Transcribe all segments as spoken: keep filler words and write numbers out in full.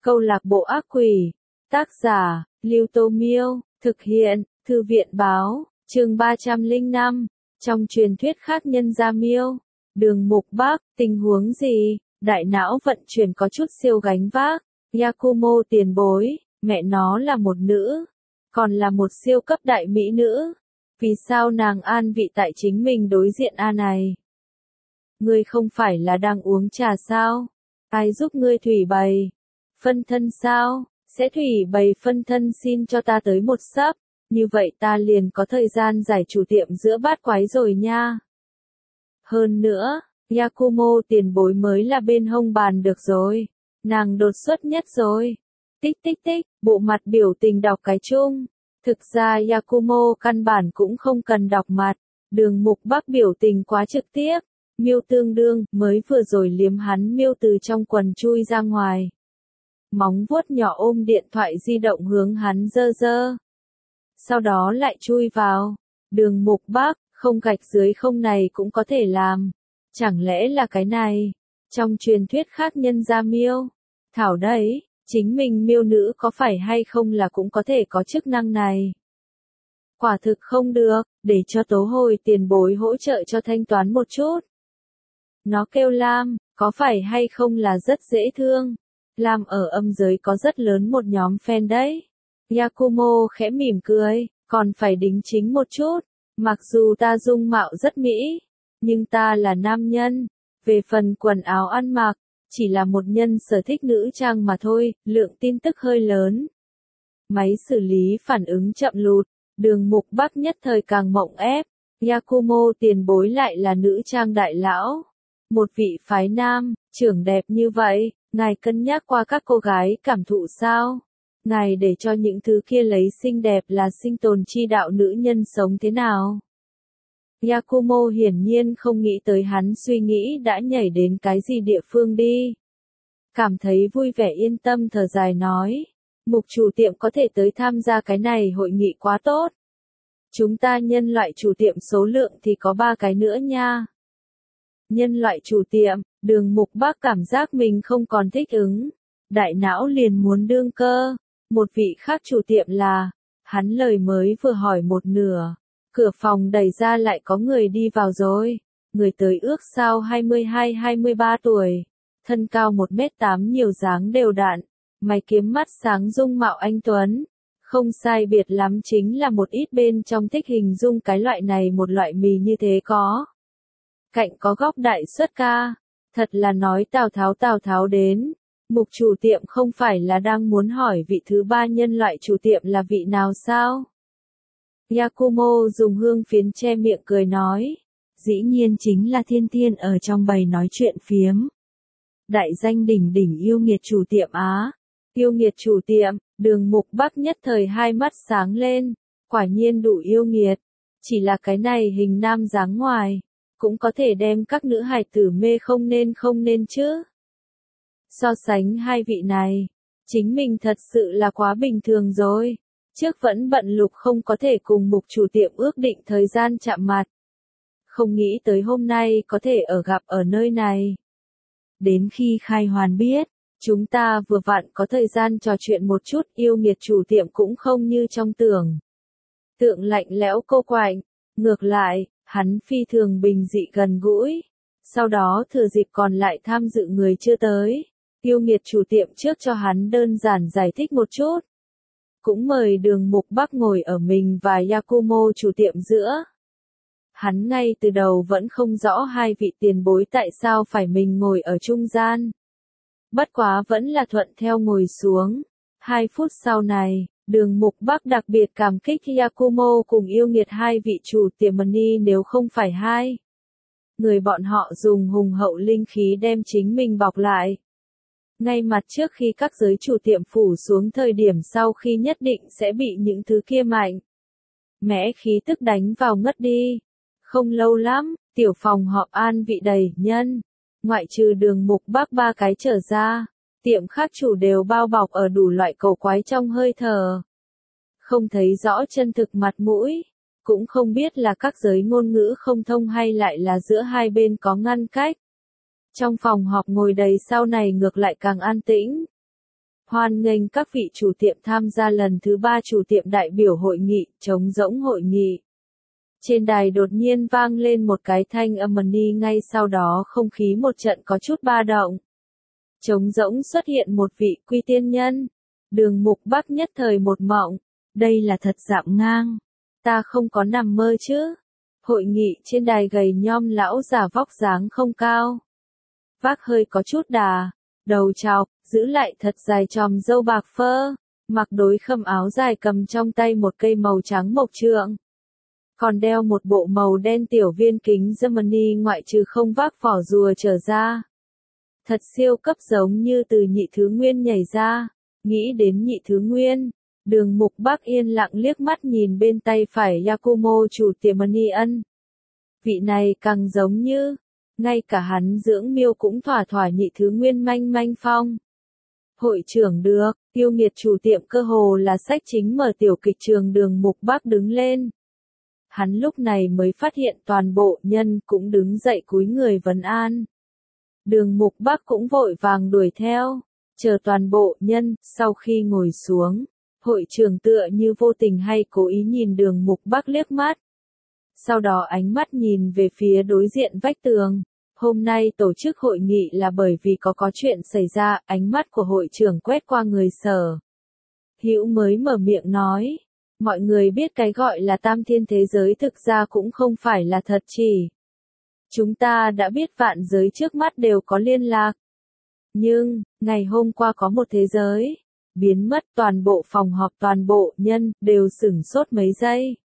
Câu lạc bộ ác quỷ. Tác giả, Lưu Tô Miêu. Thực hiện, Thư viện Báo. Chương ba trăm lẻ năm. Trong truyền thuyết khác nhân gia miêu. Đường Mục Bác, tình huống gì? Đại não vận chuyển có chút siêu gánh vác. Yakumo tiền bối, mẹ nó là một nữ. Còn là một siêu cấp đại mỹ nữ. Vì sao nàng an vị tại chính mình đối diện A này? Ngươi không phải là đang uống trà sao? Ai giúp ngươi thủy bày? Phân thân sao? Sẽ thủy bày phân thân xin cho ta tới một sấp. Như vậy ta liền có thời gian giải chủ tiệm giữa bát quái rồi nha. Hơn nữa, Yakumo tiền bối mới là bên hông bàn được rồi. Nàng đột xuất nhất rồi. Tích tích tích, bộ mặt biểu tình đọc cái chung. Thực ra Yakumo căn bản cũng không cần đọc mặt. Đường Mục Bác biểu tình quá trực tiếp. Miêu tương đương, mới vừa rồi liếm hắn miêu từ trong quần chui ra ngoài. Móng vuốt nhỏ ôm điện thoại di động hướng hắn dơ dơ. Sau đó lại chui vào. Đường Mục Bác, không gạch dưới không này cũng có thể làm. Chẳng lẽ là cái này? Trong truyền thuyết khác nhân gia miêu. Thảo đấy, chính mình miêu nữ có phải hay không là cũng có thể có chức năng này. Quả thực không được, để cho tố hồi tiền bối hỗ trợ cho thanh toán một chút. Nó kêu Lam, có phải hay không là rất dễ thương. Lam ở âm giới có rất lớn một nhóm fan đấy. Yakumo khẽ mỉm cười, còn phải đính chính một chút. Mặc dù ta dung mạo rất mỹ, nhưng ta là nam nhân. Về phần quần áo ăn mặc, chỉ là một nhân sở thích nữ trang mà thôi, lượng tin tức hơi lớn. Máy xử lý phản ứng chậm lụt, Đường Mục Bác nhất thời càng mộng ép. Yakumo tiền bối lại là nữ trang đại lão. Một vị phái nam, trưởng đẹp như vậy, ngài cân nhắc qua các cô gái cảm thụ sao? Ngài để cho những thứ kia lấy xinh đẹp là sinh tồn chi đạo nữ nhân sống thế nào? Yakumo hiển nhiên không nghĩ tới hắn suy nghĩ đã nhảy đến cái gì địa phương đi. Cảm thấy vui vẻ yên tâm thở dài nói. Mục chủ tiệm có thể tới tham gia cái này hội nghị quá tốt. Chúng ta nhân loại chủ tiệm số lượng thì có ba cái nữa nha. Nhân loại chủ tiệm, Đường Mục Bác cảm giác mình không còn thích ứng. Đại não liền muốn đương cơ. Một vị khác chủ tiệm là, hắn lời mới vừa hỏi một nửa. Cửa phòng đẩy ra lại có người đi vào rồi. Người tới ước sao hai mươi hai hai mươi ba tuổi. Thân cao một mét tám nhiều dáng đều đặn. Mày kiếm mắt sáng dung mạo anh tuấn. Không sai biệt lắm chính là một ít bên trong thích hình dung cái loại này một loại mì như thế có. Cạnh có góc đại xuất ca. Thật là nói Tào Tháo Tào Tháo đến. Mục chủ tiệm không phải là đang muốn hỏi vị thứ ba nhân loại chủ tiệm là vị nào sao? Yakumo dùng hương phiến che miệng cười nói. Dĩ nhiên chính là Thiên Thiên ở trong bầy nói chuyện phiếm. Đại danh đỉnh đỉnh yêu nghiệt chủ tiệm Á. Yêu nghiệt chủ tiệm, Đường Mục Bác nhất thời hai mắt sáng lên. Quả nhiên đủ yêu nghiệt. Chỉ là cái này hình nam dáng ngoài. Cũng có thể đem các nữ hài tử mê không nên không nên chứ. So sánh hai vị này, chính mình thật sự là quá bình thường rồi. Trước vẫn bận lục không có thể cùng mục chủ tiệm ước định thời gian chạm mặt. Không nghĩ tới hôm nay có thể ở gặp ở nơi này. Đến khi khai hoàn biết, chúng ta vừa vặn có thời gian trò chuyện một chút, yêu nghiệt chủ tiệm cũng không như trong tưởng. Tượng lạnh lẽo cô quạnh, ngược lại, hắn phi thường bình dị gần gũi. Sau đó thừa dịp còn lại tham dự người chưa tới. Yêu nghiệt chủ tiệm trước cho hắn đơn giản giải thích một chút. Cũng mời Đường Mục Bác ngồi ở mình và Yakumo chủ tiệm giữa. Hắn ngay từ đầu vẫn không rõ hai vị tiền bối tại sao phải mình ngồi ở trung gian. Bất quá vẫn là thuận theo ngồi xuống. Hai phút sau này, Đường Mục Bác đặc biệt cảm kích Yakumo cùng yêu nghiệt hai vị chủ tiệm Mani nếu không phải hai. Người bọn họ dùng hùng hậu linh khí đem chính mình bọc lại. Ngay mặt trước khi các giới chủ tiệm phủ xuống thời điểm sau khi nhất định sẽ bị những thứ kia mạnh mẽ khí tức đánh vào ngất đi. Không lâu lắm, tiểu phòng họp an vị đầy nhân. Ngoại trừ Đường Mục Bác ba cái trở ra, tiệm khác chủ đều bao bọc ở đủ loại cầu quái trong hơi thở. Không thấy rõ chân thực mặt mũi. Cũng không biết là các giới ngôn ngữ không thông hay lại là giữa hai bên có ngăn cách. Trong phòng họp ngồi đầy sau này ngược lại càng an tĩnh. Hoan nghênh các vị chủ tiệm tham gia lần thứ ba chủ tiệm đại biểu hội nghị, trống rỗng hội nghị. Trên đài đột nhiên vang lên một cái thanh âm ni, ngay sau đó không khí một trận có chút ba động. Trống rỗng xuất hiện một vị quy tiên nhân. Đường Mục Bắc nhất thời một mộng, đây là thật dạm ngang. Ta không có nằm mơ chứ. Hội nghị trên đài gầy nhom lão già vóc dáng không cao. Vác hơi có chút đà, đầu trọc, giữ lại thật dài chòm râu bạc phơ, mặc đối khâm áo dài cầm trong tay một cây màu trắng mộc trượng. Còn đeo một bộ màu đen tiểu viên kính Germany ngoại trừ không vác vỏ rùa trở ra. Thật siêu cấp giống như từ nhị thứ nguyên nhảy ra, nghĩ đến nhị thứ nguyên. Đường Mục Bắc yên lặng liếc mắt nhìn bên tay phải Yakumo chủ tiệm Mani Ân. Vị này càng giống như, ngay cả hắn dưỡng miêu cũng thỏa thỏa nhị thứ nguyên manh manh phong. Hội trưởng được, yêu nghiệt chủ tiệm cơ hồ là sách chính mở tiểu kịch trường Đường Mục Bắc đứng lên. Hắn lúc này mới phát hiện toàn bộ nhân cũng đứng dậy cúi người vấn an. Đường Mục Bắc cũng vội vàng đuổi theo, chờ toàn bộ nhân, sau khi ngồi xuống. Hội trưởng tựa như vô tình hay cố ý nhìn Đường Mục Bắc liếc mắt. Sau đó ánh mắt nhìn về phía đối diện vách tường. Hôm nay tổ chức hội nghị là bởi vì có có chuyện xảy ra, ánh mắt của hội trưởng quét qua người Sở Hữu mới mở miệng nói. Mọi người biết cái gọi là tam thiên thế giới thực ra cũng không phải là thật chỉ. Chúng ta đã biết vạn giới trước mắt đều có liên lạc. Nhưng, ngày hôm qua có một thế giới biến mất, toàn bộ phòng họp toàn bộ nhân đều sửng sốt mấy giây.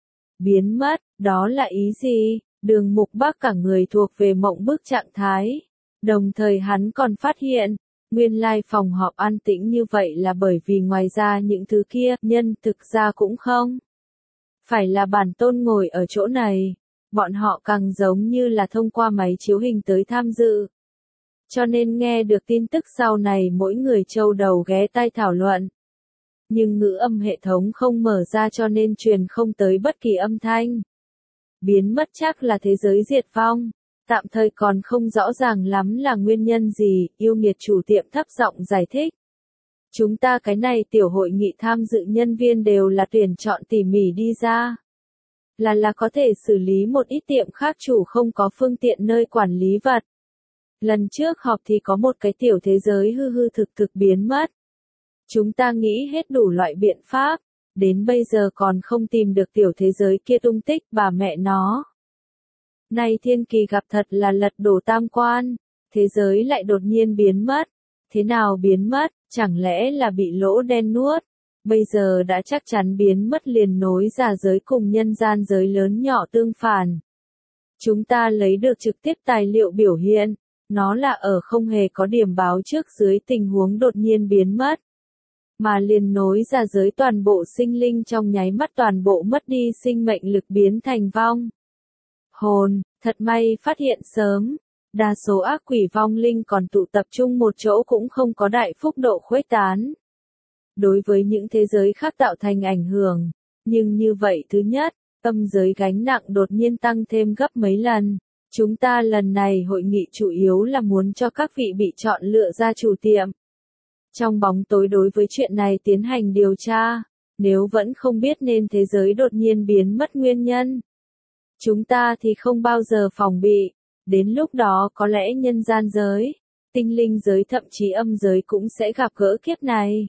Biến mất, đó là ý gì? Đường Mục Bắc cả người thuộc về mộng bức trạng thái. Đồng thời hắn còn phát hiện, nguyên lai phòng họp an tĩnh như vậy là bởi vì ngoài ra những thứ kia, nhân thực ra cũng không. Phải là bản tôn ngồi ở chỗ này, bọn họ càng giống như là thông qua máy chiếu hình tới tham dự. Cho nên nghe được tin tức sau này mỗi người châu đầu ghé tai thảo luận. Nhưng ngữ âm hệ thống không mở ra cho nên truyền không tới bất kỳ âm thanh. Biến mất chắc là thế giới diệt vong. Tạm thời còn không rõ ràng lắm là nguyên nhân gì, yêu nghiệt chủ tiệm thấp giọng giải thích. Chúng ta cái này tiểu hội nghị tham dự nhân viên đều là tuyển chọn tỉ mỉ đi ra. Là là có thể xử lý một ít tiệm khác chủ không có phương tiện nơi quản lý vật. Lần trước họp thì có một cái tiểu thế giới hư hư thực thực biến mất. Chúng ta nghĩ hết đủ loại biện pháp, đến bây giờ còn không tìm được tiểu thế giới kia tung tích, bà mẹ nó. Này thiên kỳ gặp thật là lật đổ tam quan, thế giới lại đột nhiên biến mất. Thế nào biến mất, chẳng lẽ là bị lỗ đen nuốt? Bây giờ đã chắc chắn biến mất liền nối giả giới cùng nhân gian giới lớn nhỏ tương phản. Chúng ta lấy được trực tiếp tài liệu biểu hiện, nó là ở không hề có điểm báo trước dưới tình huống đột nhiên biến mất. Mà liền nối giả giới toàn bộ sinh linh trong nháy mắt toàn bộ mất đi sinh mệnh lực biến thành vong. Hồn, thật may phát hiện sớm. Đa số ác quỷ vong linh còn tụ tập trung một chỗ cũng không có đại phúc độ khuếch tán. Đối với những thế giới khác tạo thành ảnh hưởng. Nhưng như vậy thứ nhất, âm giới gánh nặng đột nhiên tăng thêm gấp mấy lần. Chúng ta lần này hội nghị chủ yếu là muốn cho các vị bị chọn lựa ra chủ tiệm. Trong bóng tối đối với chuyện này tiến hành điều tra. Nếu vẫn không biết nên thế giới đột nhiên biến mất nguyên nhân. Chúng ta thì không bao giờ phòng bị. Đến lúc đó có lẽ nhân gian giới, tinh linh giới thậm chí âm giới cũng sẽ gặp gỡ kiếp này.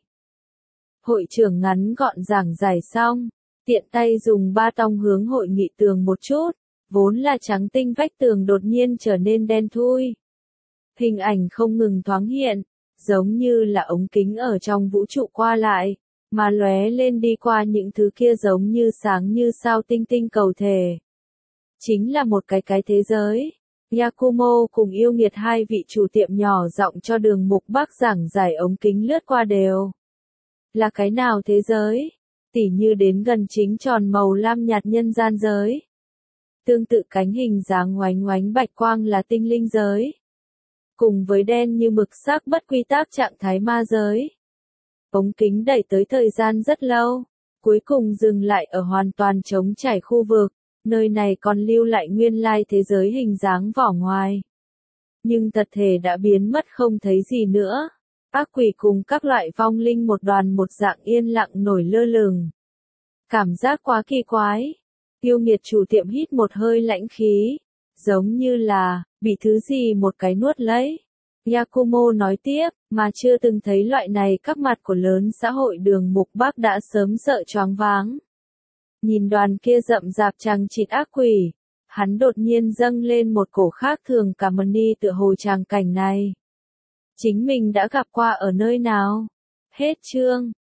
Hội trưởng ngắn gọn giảng giải xong, tiện tay dùng ba tông hướng hội nghị tường một chút, vốn là trắng tinh vách tường đột nhiên trở nên đen thui. Hình ảnh không ngừng thoáng hiện, giống như là ống kính ở trong vũ trụ qua lại, mà lóe lên đi qua những thứ kia giống như sáng như sao tinh tinh cầu thể. Chính là một cái cái thế giới. Yakumo cùng yêu nghiệt hai vị chủ tiệm nhỏ giọng cho Đường Mục Bắc giảng giải ống kính lướt qua đều. Là cái nào thế giới? Tỉ như đến gần chính tròn màu lam nhạt nhân gian giới. Tương tự cánh hình dáng oánh oánh bạch quang là tinh linh giới. Cùng với đen như mực sắc bất quy tắc trạng thái ma giới. Ống kính đẩy tới thời gian rất lâu, cuối cùng dừng lại ở hoàn toàn trống trải khu vực. Nơi này còn lưu lại nguyên lai thế giới hình dáng vỏ ngoài. Nhưng thật thể đã biến mất không thấy gì nữa. ác quỷ cùng các loại vong linh một đoàn một dạng yên lặng nổi lơ lửng. Cảm giác quá kỳ quái. Yêu nghiệt chủ tiệm hít một hơi lãnh khí, giống như là bị thứ gì một cái nuốt lấy. Yakumo nói tiếp, mà chưa từng thấy loại này các mặt của lớn xã hội Đường Mục Bắc đã sớm sợ choáng váng. Nhìn đoàn kia rậm rạp chằng chịt ác quỷ, hắn đột nhiên dâng lên một cổ khác thường cả mần ni tựa hồ tràng cảnh này. Chính mình đã gặp qua ở nơi nào? Hết chương.